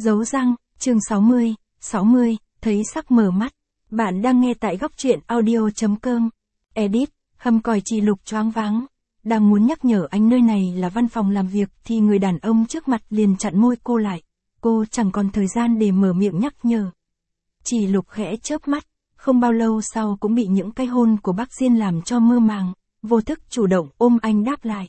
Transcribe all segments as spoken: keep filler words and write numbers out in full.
Dấu răng, chương sáu mươi, sáu mươi, thấy sắc mở mắt. Bạn đang nghe tại góc truyện audio.com. Edit, hâm còi Trì Lục choáng váng. Đang muốn nhắc nhở anh nơi này là văn phòng làm việc thì người đàn ông trước mặt liền chặn môi cô lại. Cô chẳng còn thời gian để mở miệng nhắc nhở. Trì Lục khẽ chớp mắt, không bao lâu sau cũng bị những cái hôn của bác Diên làm cho mơ màng, vô thức chủ động ôm anh đáp lại.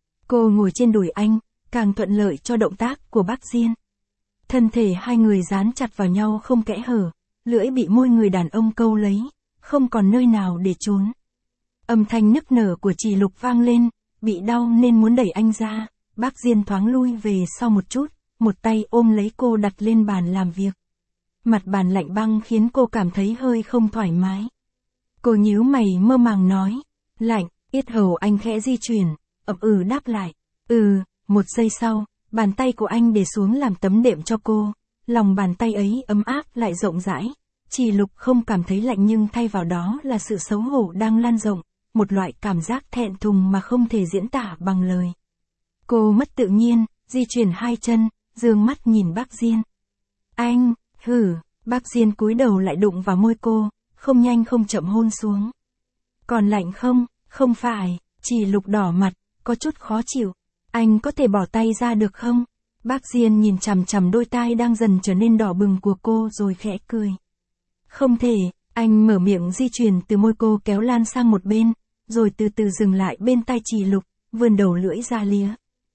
Cô ngồi trên đùi anh, càng thuận lợi cho động tác của bác Diên. Thân thể hai người dán chặt vào nhau không kẽ hở, lưỡi bị môi người đàn ông câu lấy, không còn nơi nào để trốn. Âm thanh nức nở của Trì Lục vang lên, bị đau nên muốn đẩy anh ra, bác Diên thoáng lui về sau một chút, một tay ôm lấy cô đặt lên bàn làm việc. Mặt bàn lạnh băng khiến cô cảm thấy hơi không thoải mái. Cô nhíu mày mơ màng nói, lạnh, yết hầu anh khẽ di chuyển, ậm ừ đáp lại, ừ, một giây sau, bàn tay của anh để xuống làm tấm đệm cho cô, lòng bàn tay ấy ấm áp lại rộng rãi. Trì Lục không cảm thấy lạnh nhưng thay vào đó là sự xấu hổ đang lan rộng, một loại cảm giác thẹn thùng mà không thể diễn tả bằng lời. Cô mất tự nhiên, di chuyển hai chân, dương mắt nhìn bác Diên. Anh, hử, bác Diên cúi đầu lại đụng vào môi cô, không nhanh không chậm hôn xuống. Còn lạnh không? Không phải, Trì Lục đỏ mặt, có chút khó chịu. Anh có thể bỏ tay ra được không? Bác Diên nhìn chằm chằm đôi tai đang dần trở nên đỏ bừng của cô rồi khẽ cười. Không thể, anh mở miệng di chuyển từ môi cô kéo lan sang một bên, rồi từ từ dừng lại bên tai Trì Lục, vươn đầu lưỡi ra lía.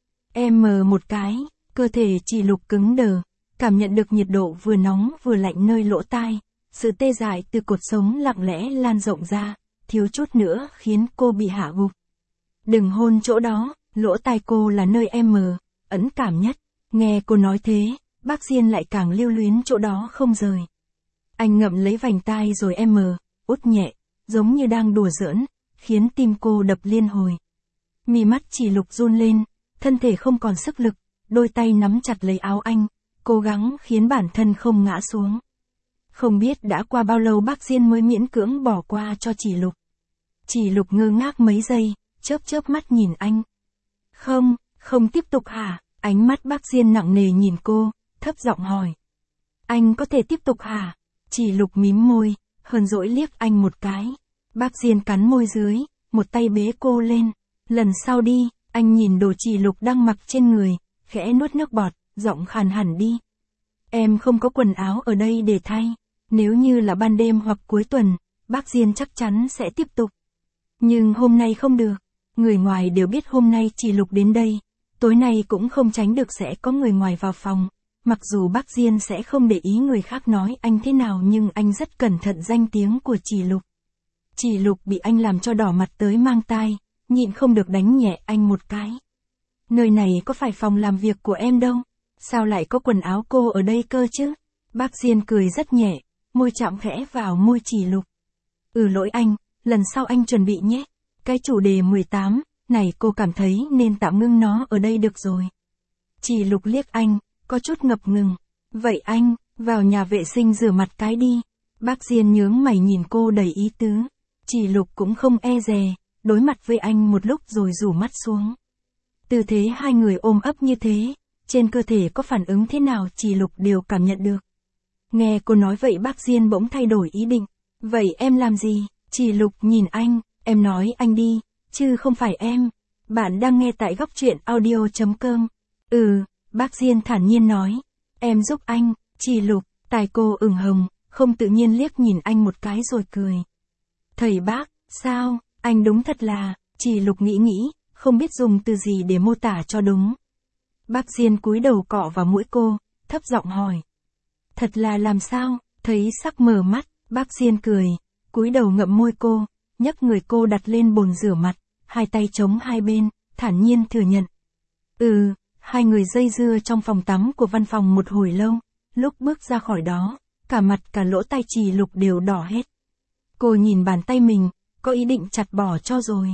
Em mờ một cái, cơ thể Trì Lục cứng đờ, cảm nhận được nhiệt độ vừa nóng vừa lạnh nơi lỗ tai, sự tê dại từ cột sống lặng lẽ lan rộng ra, thiếu chút nữa khiến cô bị hạ gục. Đừng hôn chỗ đó, lỗ tai cô là nơi em mờ, ẩn cảm nhất. Nghe cô nói thế, bác Diên lại càng lưu luyến chỗ đó không rời. Anh ngậm lấy vành tai rồi em mờ, út nhẹ, giống như đang đùa giỡn, khiến tim cô đập liên hồi. Mí mắt Trì Lục run lên, thân thể không còn sức lực, đôi tay nắm chặt lấy áo anh, cố gắng khiến bản thân không ngã xuống. Không biết đã qua bao lâu bác Diên mới miễn cưỡng bỏ qua cho Trì Lục. Trì Lục ngơ ngác mấy giây, chớp chớp mắt nhìn anh. Không, không tiếp tục hả? Ánh mắt bác Diên nặng nề nhìn cô, thấp giọng hỏi. Anh có thể tiếp tục hả? Trì Lục mím môi, hờn dỗi liếc anh một cái. Bác Diên cắn môi dưới, một tay bế cô lên. Lần sau đi, anh nhìn đồ Trì Lục đang mặc trên người, khẽ nuốt nước bọt, giọng khàn hẳn đi. Em không có quần áo ở đây để thay. Nếu như là ban đêm hoặc cuối tuần, bác Diên chắc chắn sẽ tiếp tục. Nhưng hôm nay không được. Người ngoài đều biết hôm nay Trì Lục đến đây. Tối nay cũng không tránh được sẽ có người ngoài vào phòng. Mặc dù bác Diên sẽ không để ý người khác nói anh thế nào nhưng anh rất cẩn thận danh tiếng của Trì Lục. Trì Lục bị anh làm cho đỏ mặt tới mang tai, nhịn không được đánh nhẹ anh một cái. Nơi này có phải phòng làm việc của em đâu, sao lại có quần áo cô ở đây cơ chứ? Bác Diên cười rất nhẹ, môi chạm khẽ vào môi Trì Lục. Ừ lỗi anh, lần sau anh chuẩn bị nhé. Cái chủ đề mười tám, này cô cảm thấy nên tạm ngưng nó ở đây được rồi. Trì Lục liếc anh, có chút ngập ngừng. Vậy anh, vào nhà vệ sinh rửa mặt cái đi. Bác Diên nhướng mày nhìn cô đầy ý tứ. Trì Lục cũng không e dè, đối mặt với anh một lúc rồi rủ mắt xuống. Tư thế hai người ôm ấp như thế, trên cơ thể có phản ứng thế nào Trì Lục đều cảm nhận được. Nghe cô nói vậy bác Diên bỗng thay đổi ý định. Vậy em làm gì? Trì Lục nhìn anh, em nói anh đi, chứ không phải em. Bạn đang nghe tại góc truyện audio.com. Ừ, bác Diên thản nhiên nói. Em giúp anh. Trì Lục, tai cô ửng hồng, không tự nhiên liếc nhìn anh một cái rồi cười. Thầy bác, sao, anh đúng thật là, Trì Lục nghĩ nghĩ, không biết dùng từ gì để mô tả cho đúng. Bác Diên cúi đầu cọ vào mũi cô, thấp giọng hỏi. Thật là làm sao? Thấy sắc mở mắt, bác Diên cười, cúi đầu ngậm môi cô, nhấc người cô đặt lên bồn rửa mặt, hai tay chống hai bên, thản nhiên thừa nhận. Ừ, hai người dây dưa trong phòng tắm của văn phòng một hồi lâu, lúc bước ra khỏi đó, cả mặt cả lỗ tai Trì Lục đều đỏ hết. Cô nhìn bàn tay mình, có ý định chặt bỏ cho rồi.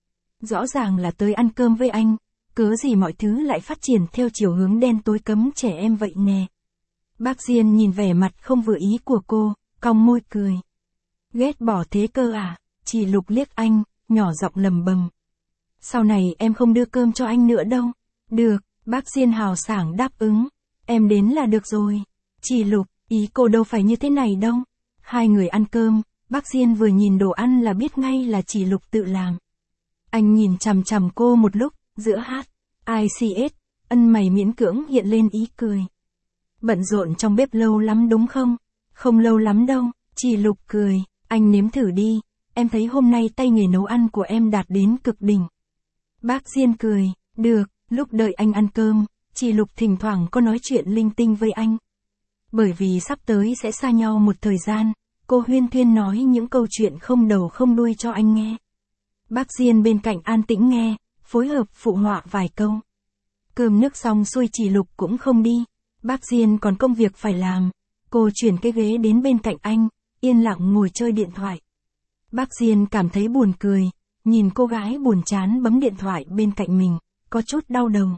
Rõ ràng là tới ăn cơm với anh, cớ gì mọi thứ lại phát triển theo chiều hướng đen tối cấm trẻ em vậy nè. Bác Diên nhìn vẻ mặt không vừa ý của cô, cong môi cười. Ghét bỏ thế cơ à? Trì Lục liếc anh, nhỏ giọng lầm bầm. Sau này em không đưa cơm cho anh nữa đâu. Được, bác Diên hào sảng đáp ứng. em đến là được rồi. Chị Lục, ý cô đâu phải như thế này đâu. Hai người ăn cơm, bác Diên vừa nhìn đồ ăn là biết ngay là chị Lục tự làm. Anh nhìn chằm chằm cô một lúc, giữa hát, I C S, ân mày miễn cưỡng hiện lên ý cười. Bận rộn trong bếp lâu lắm đúng không? Không lâu lắm đâu, chị Lục cười, anh nếm thử đi, em thấy hôm nay tay nghề nấu ăn của em đạt đến cực đỉnh. Bác Diên cười, được, lúc đợi anh ăn cơm, chị Lục thỉnh thoảng có nói chuyện linh tinh với anh. Bởi vì sắp tới sẽ xa nhau một thời gian, cô huyên thuyên nói những câu chuyện không đầu không đuôi cho anh nghe. Bác Diên bên cạnh an tĩnh nghe, phối hợp phụ họa vài câu. Cơm nước xong xuôi chị Lục cũng không đi, bác Diên còn công việc phải làm. Cô chuyển cái ghế đến bên cạnh anh, yên lặng ngồi chơi điện thoại. Bác Diên cảm thấy buồn cười, nhìn cô gái buồn chán bấm điện thoại bên cạnh mình, có chút đau đầu.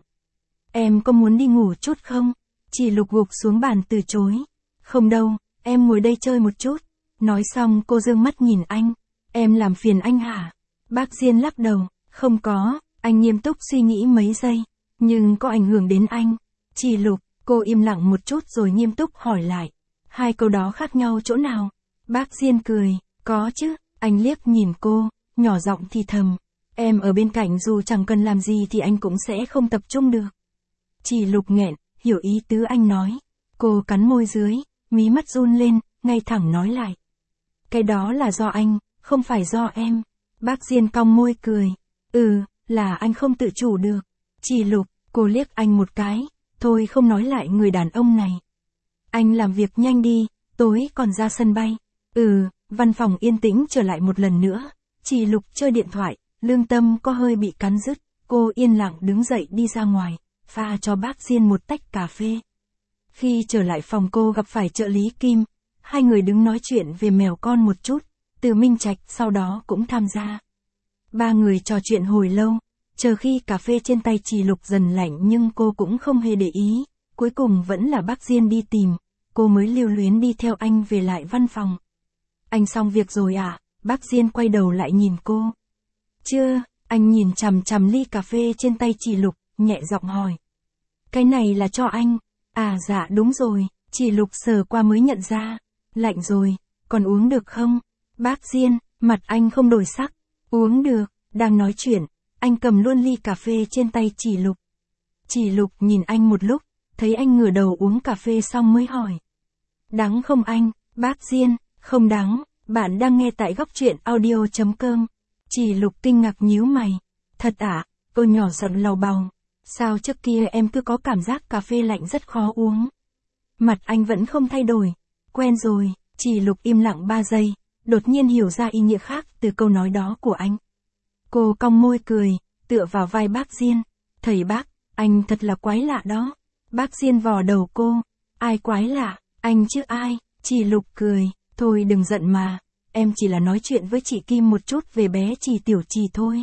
Em có muốn đi ngủ chút không? Chị Lục gục xuống bàn từ chối. Không đâu, em ngồi đây chơi một chút. Nói xong cô giương mắt nhìn anh. Em làm phiền anh hả? Bác Diên lắc đầu, không có, anh nghiêm túc suy nghĩ mấy giây. Nhưng có ảnh hưởng đến anh. Chị Lục, cô im lặng một chút rồi nghiêm túc hỏi lại. Hai câu đó khác nhau chỗ nào? Bác Diên cười, có chứ, anh liếc nhìn cô, nhỏ giọng thì thầm. Em ở bên cạnh dù chẳng cần làm gì thì anh cũng sẽ không tập trung được. Chị Lục nghẹn, hiểu ý tứ anh nói. Cô cắn môi dưới, mí mắt run lên, ngay thẳng nói lại. Cái đó là do anh, không phải do em. Bác Diên cong môi cười. Ừ, là anh không tự chủ được. Chị Lục, cô liếc anh một cái, thôi không nói lại người đàn ông này. Anh làm việc nhanh đi, tối còn ra sân bay. Ừ, văn phòng yên tĩnh trở lại một lần nữa. Chị Lục chơi điện thoại, lương tâm có hơi bị cắn rứt. Cô yên lặng đứng dậy đi ra ngoài, pha cho bác Diên một tách cà phê. Khi trở lại phòng cô gặp phải trợ lý Kim. Hai người đứng nói chuyện về mèo con một chút. Từ Minh Trạch sau đó cũng tham gia. Ba người trò chuyện hồi lâu. Chờ khi cà phê trên tay chị Lục dần lạnh nhưng cô cũng không hề để ý. Cuối cùng vẫn là bác Diên đi tìm. Cô mới lưu luyến đi theo anh về lại văn phòng. Anh xong việc rồi à? Bác Diên quay đầu lại nhìn cô. Chưa, anh nhìn chằm chằm ly cà phê trên tay chị Lục, nhẹ giọng hỏi. Cái này là cho anh. À dạ đúng rồi, chị Lục sờ qua mới nhận ra. Lạnh rồi, còn uống được không? Bác Diên, mặt anh không đổi sắc. Uống được, đang nói chuyện, anh cầm luôn ly cà phê trên tay chị Lục. Chị Lục nhìn anh một lúc, thấy anh ngửa đầu uống cà phê xong mới hỏi. Đắng không anh? Bác Diên, không đắng, bạn đang nghe tại góc truyện audio chấm com. Chị Lục kinh ngạc nhíu mày. Thật ạ, à? Cô nhỏ giọng lầu bầu. Sao trước kia em cứ có cảm giác cà phê lạnh rất khó uống? Mặt anh vẫn không thay đổi. Quen rồi, chị Lục im lặng ba giây, đột nhiên hiểu ra ý nghĩa khác từ câu nói đó của anh. Cô cong môi cười, tựa vào vai bác Diên. Thầy bác, anh thật là quái lạ đó. Bác Diên vò đầu cô. Ai quái lạ, anh chứ ai? Chị Lục cười, thôi đừng giận mà. Em chỉ là nói chuyện với chị Kim một chút về bé chị Tiểu Trì thôi.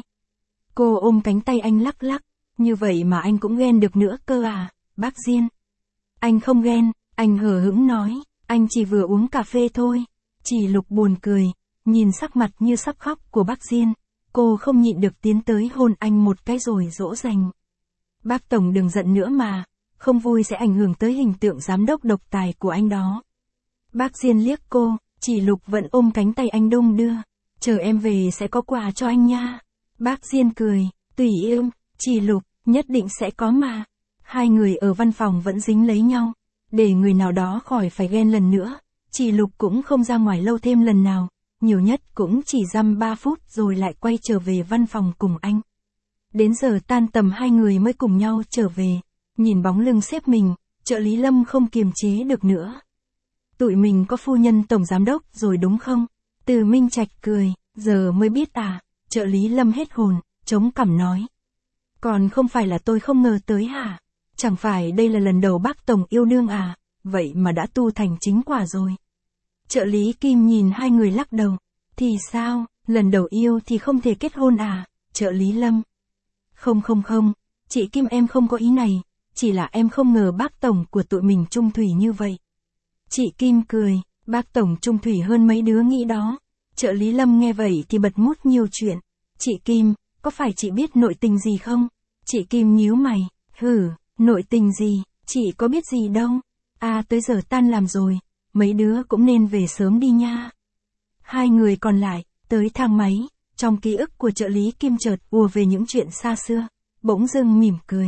Cô ôm cánh tay anh lắc lắc. Như vậy mà anh cũng ghen được nữa cơ à, bác Diên. Anh không ghen, anh hờ hững nói, anh chỉ vừa uống cà phê thôi. Chị Lục buồn cười, nhìn sắc mặt như sắp khóc của bác Diên. Cô không nhịn được tiến tới hôn anh một cái rồi dỗ dành. Bác Tổng đừng giận nữa mà, không vui sẽ ảnh hưởng tới hình tượng giám đốc độc tài của anh đó. Bác Diên liếc cô, chị Lục vẫn ôm cánh tay anh đung đưa. Chờ em về sẽ có quà cho anh nha. Bác Diên cười, tùy em, chị Lục, nhất định sẽ có mà. Hai người ở văn phòng vẫn dính lấy nhau. Để người nào đó khỏi phải ghen lần nữa. Chị Lục cũng không ra ngoài lâu thêm lần nào. Nhiều nhất cũng chỉ dăm ba phút rồi lại quay trở về văn phòng cùng anh. Đến giờ tan tầm hai người mới cùng nhau trở về. Nhìn bóng lưng sếp mình, trợ lý Lâm không kiềm chế được nữa. Tụi mình có phu nhân tổng giám đốc rồi đúng không? Từ Minh Trạch cười, giờ mới biết à? Trợ lý Lâm hết hồn, chống cằm nói. Còn không phải là tôi không ngờ tới hả? Chẳng phải đây là lần đầu bác Tổng yêu đương à? Vậy mà đã tu thành chính quả rồi. Trợ lý Kim nhìn hai người lắc đầu. Thì sao, lần đầu yêu thì không thể kết hôn à? Trợ lý Lâm. Không không không, chị Kim em không có ý này. Chỉ là em không ngờ bác Tổng của tụi mình trung thủy như vậy. Chị Kim cười, bác Tổng trung thủy hơn mấy đứa nghĩ đó. Trợ lý Lâm nghe vậy thì bật mút nhiều chuyện. Chị Kim, có phải chị biết nội tình gì không? Chị Kim nhíu mày, hử, nội tình gì? Chị có biết gì đâu. À tới giờ tan làm rồi, mấy đứa cũng nên về sớm đi nha. Hai người còn lại, tới thang máy, trong ký ức của trợ lý Kim chợt ùa về những chuyện xa xưa, bỗng dưng mỉm cười.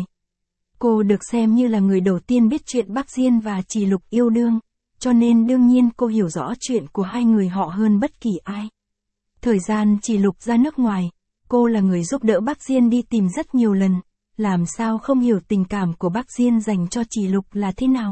Cô được xem như là người đầu tiên biết chuyện bác Diên và Trì Lục yêu đương, cho nên đương nhiên cô hiểu rõ chuyện của hai người họ hơn bất kỳ ai. Thời gian Trì Lục ra nước ngoài, cô là người giúp đỡ bác Diên đi tìm rất nhiều lần, làm sao không hiểu tình cảm của bác Diên dành cho Trì Lục là thế nào.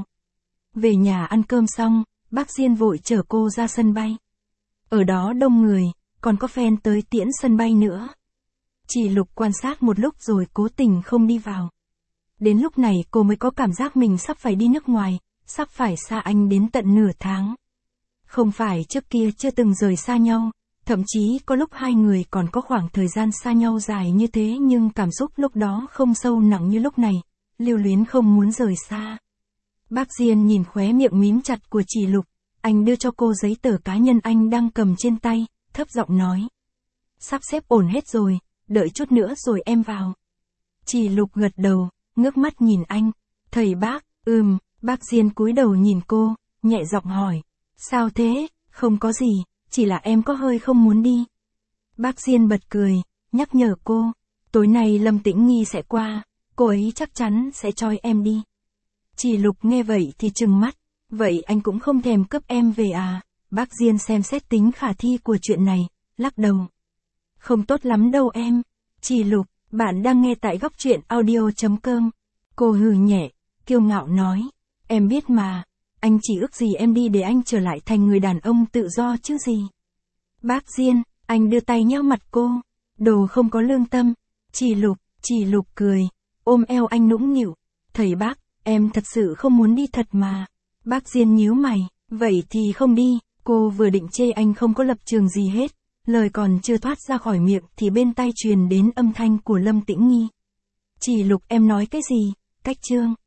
Về nhà ăn cơm xong, bác Diên vội chở cô ra sân bay. Ở đó đông người, còn có fan tới tiễn sân bay nữa. Trì Lục quan sát một lúc rồi cố tình không đi vào. Đến lúc này cô mới có cảm giác mình sắp phải đi nước ngoài, sắp phải xa anh đến tận nửa tháng. Không phải trước kia chưa từng rời xa nhau, thậm chí có lúc hai người còn có khoảng thời gian xa nhau dài như thế nhưng cảm xúc lúc đó không sâu nặng như lúc này, lưu luyến không muốn rời xa. Bác Diên nhìn khóe miệng mím chặt của Trì Lục, anh đưa cho cô giấy tờ cá nhân anh đang cầm trên tay, thấp giọng nói. Sắp xếp ổn hết rồi, đợi chút nữa rồi em vào. Trì Lục gật đầu, ngước mắt nhìn anh, thầy bác, ừm, bác Diên cúi đầu nhìn cô, nhẹ giọng hỏi, sao thế, không có gì, chỉ là em có hơi không muốn đi. Bác Diên bật cười, nhắc nhở cô, tối nay Lâm Tĩnh Nghi sẽ qua, cô ấy chắc chắn sẽ cho em đi. Trì Lục nghe vậy thì trừng mắt, vậy anh cũng không thèm cướp em về à? Bác Diên xem xét tính khả thi của chuyện này, lắc đầu. Không tốt lắm đâu em. Trì Lục, bạn đang nghe tại góc truyện audio chấm com. Cô hừ nhẹ, kiêu ngạo nói, em biết mà, anh chỉ ước gì em đi để anh trở lại thành người đàn ông tự do chứ gì. Bác Diên, anh đưa tay nhéo mặt cô, đồ không có lương tâm. Trì Lục, Trì Lục cười, ôm eo anh nũng nịu, thầy bác, em thật sự không muốn đi thật mà. Bác Diên nhíu mày, vậy thì không đi. Cô vừa định chê anh không có lập trường gì hết, lời còn chưa thoát ra khỏi miệng thì bên tai truyền đến âm thanh của Lâm Tĩnh Nghi. Trì Lục em nói cái gì, cách chương.